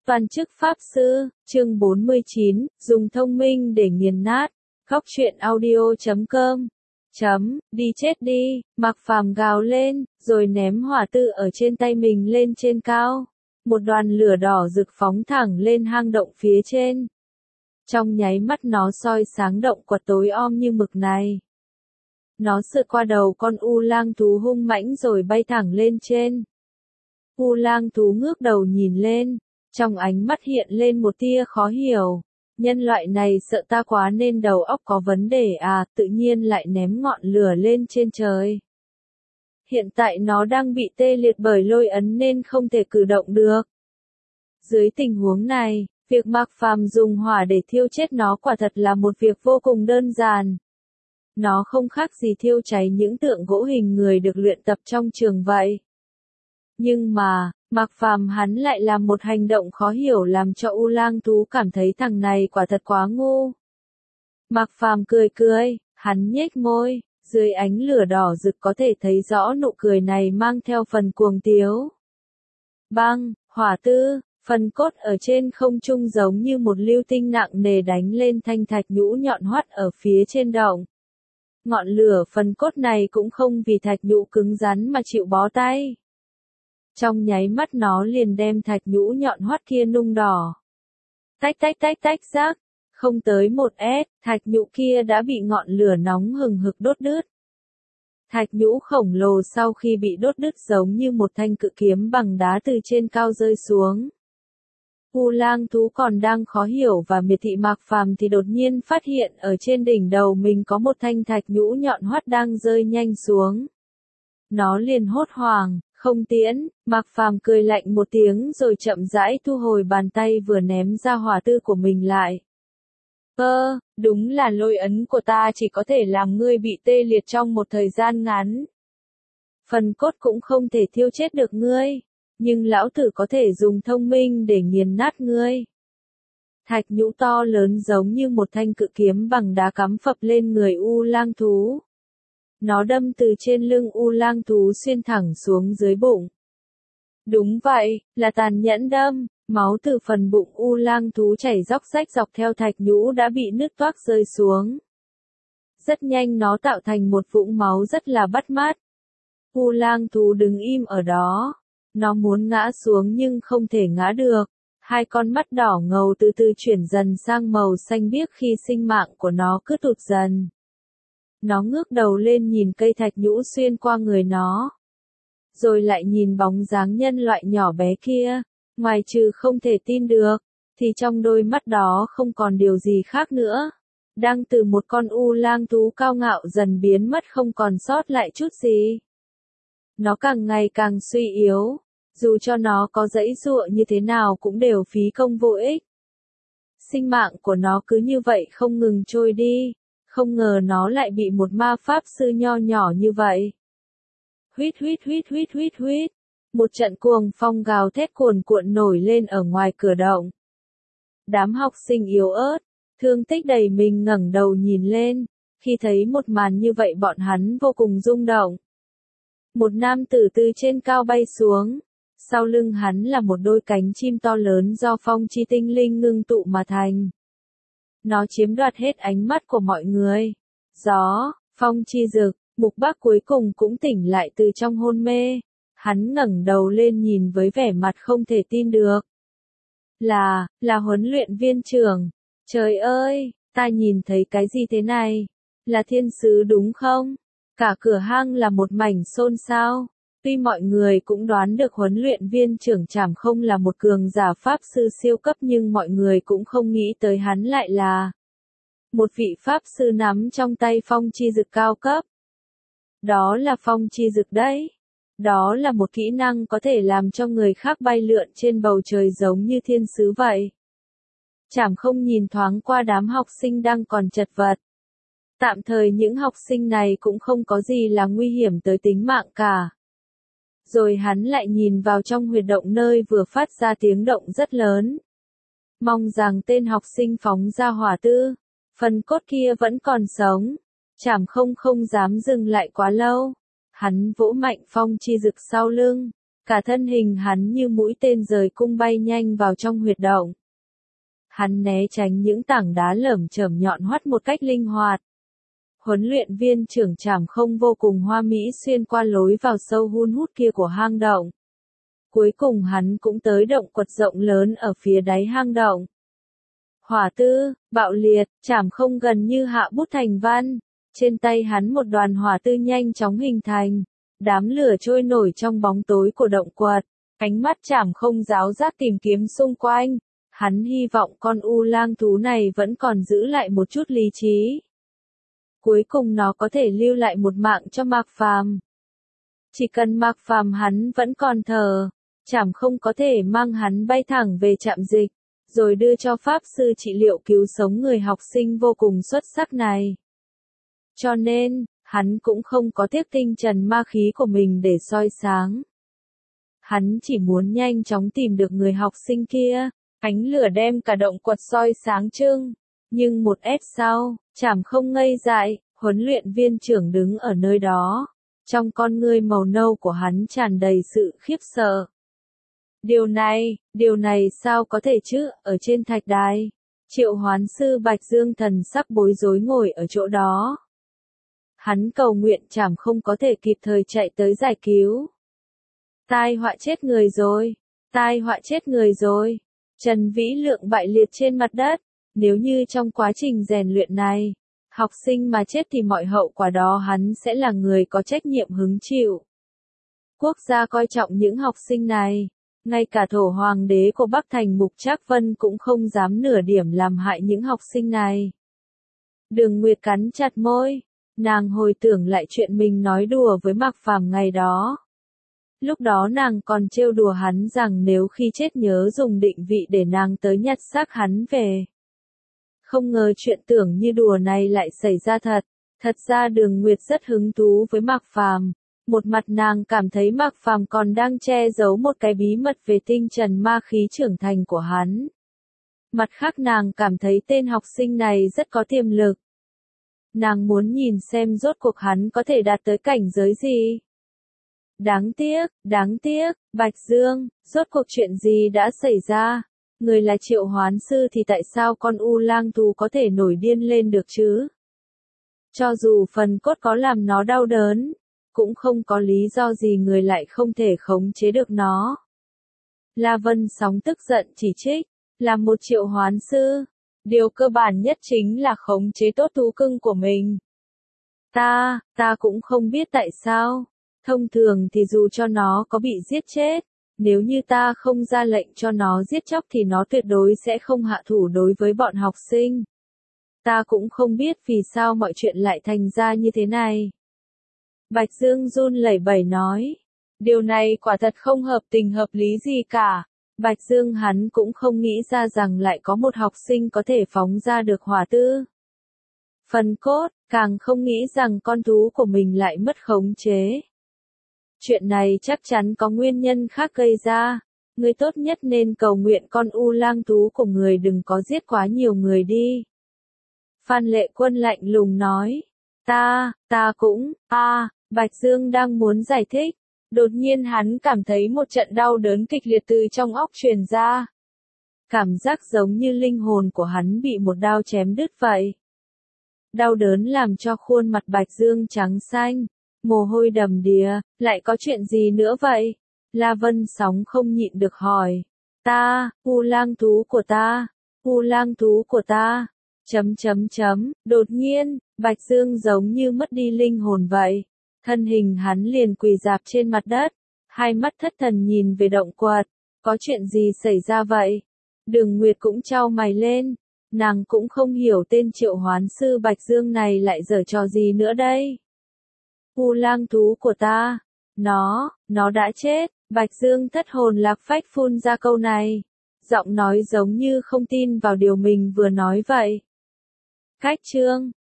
Toàn chức Pháp Sư, chương 49, dùng thông minh để nghiền nát. Góc truyện audio.com. Đi chết đi, Mạc Phàm gào lên, rồi ném hỏa tư ở trên tay mình lên trên cao. Một đoàn lửa đỏ rực phóng thẳng lên hang động phía trên. Trong nháy mắt nó soi sáng động quật tối om như mực này. Nó sượt qua đầu con u lang thú hung mãnh rồi bay thẳng lên trên. U lang thú ngước đầu nhìn lên, trong ánh mắt hiện lên một tia khó hiểu. Nhân loại này sợ ta quá nên đầu óc có vấn đề à, tự nhiên lại ném ngọn lửa lên trên trời. Hiện tại nó đang bị tê liệt bởi lôi ấn nên không thể cử động được. Dưới tình huống này, việc Mạc Phàm dùng hỏa để thiêu chết nó quả thật là một việc vô cùng đơn giản. Nó không khác gì thiêu cháy những tượng gỗ hình người được luyện tập trong trường vậy. Nhưng mà, Mạc Phàm hắn lại làm một hành động khó hiểu làm cho U Lang thú cảm thấy thằng này quả thật quá ngu. Mạc Phàm cười cười, hắn nhếch môi, dưới ánh lửa đỏ rực có thể thấy rõ nụ cười này mang theo phần cuồng tiếu. Băng, hỏa tư, phần cốt ở trên không trung giống như một lưu tinh nặng nề đánh lên thanh thạch nhũ nhọn hoắt ở phía trên động. Ngọn lửa phần cốt này cũng không vì thạch nhũ cứng rắn mà chịu bó tay. Trong nháy mắt nó liền đem thạch nhũ nhọn hoắt kia nung đỏ. Tách tách tách tách rác, không tới 1 s, thạch nhũ kia đã bị ngọn lửa nóng hừng hực đốt đứt. Thạch nhũ khổng lồ sau khi bị đốt đứt giống như một thanh cự kiếm bằng đá từ trên cao rơi xuống. U Lang thú còn đang khó hiểu và miệt thị Mạc Phàm thì đột nhiên phát hiện ở trên đỉnh đầu mình có một thanh thạch nhũ nhọn hoắt đang rơi nhanh xuống. Nó liền hốt hoảng, không tiễn, Mạc Phàm cười lạnh một tiếng rồi chậm rãi thu hồi bàn tay vừa ném ra hỏa tư của mình lại. Đúng là lôi ấn của ta chỉ có thể làm ngươi bị tê liệt trong một thời gian ngắn. Phần cốt cũng không thể thiêu chết được ngươi, nhưng lão tử có thể dùng thông minh để nghiền nát ngươi. Thạch nhũ to lớn giống như một thanh cự kiếm bằng đá cắm phập lên người U Lang thú. Nó đâm từ trên lưng U Lang thú xuyên thẳng xuống dưới bụng. Đúng vậy, là tàn nhẫn đâm, máu từ phần bụng U Lang thú chảy róc rách dọc theo thạch nhũ đã bị nứt toác rơi xuống. Rất nhanh nó tạo thành một vũng máu rất là bắt mắt. U Lang thú đứng im ở đó. Nó muốn ngã xuống nhưng không thể ngã được. Hai con mắt đỏ ngầu từ từ chuyển dần sang màu xanh biếc khi sinh mạng của nó cứ tụt dần. Nó ngước đầu lên nhìn cây thạch nhũ xuyên qua người nó. Rồi lại nhìn bóng dáng nhân loại nhỏ bé kia, ngoài trừ không thể tin được, thì trong đôi mắt đó không còn điều gì khác nữa. Đang từ một con U Lang thú cao ngạo dần biến mất không còn sót lại chút gì. Nó càng ngày càng suy yếu, dù cho nó có giãy giụa như thế nào cũng đều phí công vô ích. Sinh mạng của nó cứ như vậy không ngừng trôi đi. Không ngờ nó lại bị một ma pháp sư nho nhỏ như vậy. Huýt huýt huýt huýt huýt huýt. Một trận cuồng phong gào thét cuồn cuộn nổi lên ở ngoài cửa động. Đám học sinh yếu ớt, thương tích đầy mình ngẩng đầu nhìn lên. Khi thấy một màn như vậy bọn hắn vô cùng rung động. Một nam tử từ trên cao bay xuống. Sau lưng hắn là một đôi cánh chim to lớn do phong chi tinh linh ngưng tụ mà thành. Nó chiếm đoạt hết ánh mắt của mọi người. Gió, phong chi dực, Mục Bác cuối cùng cũng tỉnh lại từ trong hôn mê. Hắn ngẩng đầu lên nhìn với vẻ mặt không thể tin được. Là huấn luyện viên trưởng. Trời ơi, ta nhìn thấy cái gì thế này? Là thiên sứ đúng không? Cả cửa hang là một mảnh xôn xao. Tuy mọi người cũng đoán được huấn luyện viên trưởng Trảm Không là một cường giả pháp sư siêu cấp nhưng mọi người cũng không nghĩ tới hắn lại là một vị pháp sư nắm trong tay phong chi dực cao cấp. Đó là phong chi dực đấy. Đó là một kỹ năng có thể làm cho người khác bay lượn trên bầu trời giống như thiên sứ vậy. Trảm Không nhìn thoáng qua đám học sinh đang còn chật vật. Tạm thời những học sinh này cũng không có gì là nguy hiểm tới tính mạng cả. Rồi hắn lại nhìn vào trong huyệt động nơi vừa phát ra tiếng động rất lớn. Mong rằng tên học sinh phóng ra hỏa tư, phần cốt kia vẫn còn sống. Trảm Không không dám dừng lại quá lâu. Hắn vỗ mạnh phong chi dực sau lưng. cả thân hình hắn như mũi tên rời cung bay nhanh vào trong huyệt động. Hắn né tránh những tảng đá lởm chởm nhọn hoắt một cách linh hoạt. Huấn luyện viên trưởng Trảm Không vô cùng hoa mỹ xuyên qua lối vào sâu hun hút kia của hang động. Cuối cùng hắn cũng tới động quật rộng lớn ở phía đáy hang động. Hỏa tư, bạo liệt, Trảm Không gần như hạ bút thành văn. Trên tay hắn một đoàn hỏa tư nhanh chóng hình thành. Đám lửa trôi nổi trong bóng tối của động quật. Ánh mắt Trảm Không giáo giác tìm kiếm xung quanh. Hắn hy vọng con u lang thú này vẫn còn giữ lại một chút lý trí. Cuối cùng nó có thể lưu lại một mạng cho Mạc Phàm. Chỉ cần Mạc Phàm hắn vẫn còn thở, Trảm Không có thể mang hắn bay thẳng về trạm dịch, rồi đưa cho pháp sư trị liệu cứu sống người học sinh vô cùng xuất sắc này. Cho nên, hắn cũng không có tiếc tinh trần ma khí của mình để soi sáng. Hắn chỉ muốn nhanh chóng tìm được người học sinh kia. Ánh lửa đem cả động quật soi sáng trưng. Nhưng một ép sau, Trảm Không ngây dại, huấn luyện viên trưởng đứng ở nơi đó. Trong con ngươi màu nâu của hắn tràn đầy sự khiếp sợ. Điều này sao có thể chứ, ở trên thạch đài. Triệu hoán sư Bạch Dương thần sắc bối rối ngồi ở chỗ đó. Hắn cầu nguyện Trảm Không có thể kịp thời chạy tới giải cứu. Tai họa chết người rồi, tai họa chết người rồi. Trần Vĩ Lượng bại liệt trên mặt đất. Nếu như trong quá trình rèn luyện này, học sinh mà chết thì mọi hậu quả đó hắn sẽ là người có trách nhiệm hứng chịu. Quốc gia coi trọng những học sinh này. Ngay cả thổ hoàng đế của Bắc Thành Mục Trác Vân cũng không dám nửa điểm làm hại những học sinh này. Đường Nguyệt cắn chặt môi. Nàng hồi tưởng lại chuyện mình nói đùa với Mạc Phàm ngày đó. Lúc đó nàng còn trêu đùa hắn rằng nếu khi chết nhớ dùng định vị để nàng tới nhặt xác hắn về. Không ngờ chuyện tưởng như đùa này lại xảy ra thật. Thật ra Đường Nguyệt rất hứng thú với Mạc Phàm. Một mặt nàng cảm thấy Mạc Phàm còn đang che giấu một cái bí mật về tinh trần ma khí trưởng thành của hắn. Mặt khác nàng cảm thấy tên học sinh này rất có tiềm lực. Nàng muốn nhìn xem rốt cuộc hắn có thể đạt tới cảnh giới gì. Đáng tiếc, Bạch Dương, rốt cuộc chuyện gì đã xảy ra? Người là triệu hoán sư thì tại sao con u lang thú có thể nổi điên lên được chứ? Cho dù phần cốt có làm nó đau đớn, cũng không có lý do gì người lại không thể khống chế được nó. La Vân Sóng tức giận chỉ trích, là một triệu hoán sư. Điều cơ bản nhất chính là khống chế tốt thú cưng của mình. Ta cũng không biết tại sao. Thông thường thì dù cho nó có bị giết chết, nếu như ta không ra lệnh cho nó giết chóc thì nó tuyệt đối sẽ không hạ thủ đối với bọn học sinh. Ta cũng không biết vì sao mọi chuyện lại thành ra như thế này. Bạch Dương run lẩy bẩy nói. Điều này quả thật không hợp tình hợp lý gì cả. Bạch Dương hắn cũng không nghĩ ra rằng lại có một học sinh có thể phóng ra được hỏa tư. Phần cốt, càng không nghĩ rằng con thú của mình lại mất khống chế. Chuyện này chắc chắn có nguyên nhân khác gây ra. Người tốt nhất nên cầu nguyện con u lang thú của người đừng có giết quá nhiều người đi. Phan Lệ Quân lạnh lùng nói. Ta cũng, Bạch Dương đang muốn giải thích. Đột nhiên hắn cảm thấy một trận đau đớn kịch liệt từ trong óc truyền ra. Cảm giác giống như linh hồn của hắn bị một đao chém đứt vậy. Đau đớn làm cho khuôn mặt Bạch Dương trắng xanh, mồ hôi đầm đìa, lại có chuyện gì nữa vậy? La Vân Sóng không nhịn được hỏi. U lang thú của ta. Đột nhiên, Bạch Dương giống như mất đi linh hồn vậy. Thân hình hắn liền quỳ rạp trên mặt đất, hai mắt thất thần nhìn về động quật. Có chuyện gì xảy ra vậy? Đường Nguyệt cũng chau mày lên. Nàng cũng không hiểu tên triệu hoán sư Bạch Dương này lại giở trò gì nữa đây. U lang thú của ta. Nó đã chết. Bạch Dương thất hồn lạc phách phun ra câu này. Giọng nói giống như không tin vào điều mình vừa nói vậy. Cách chương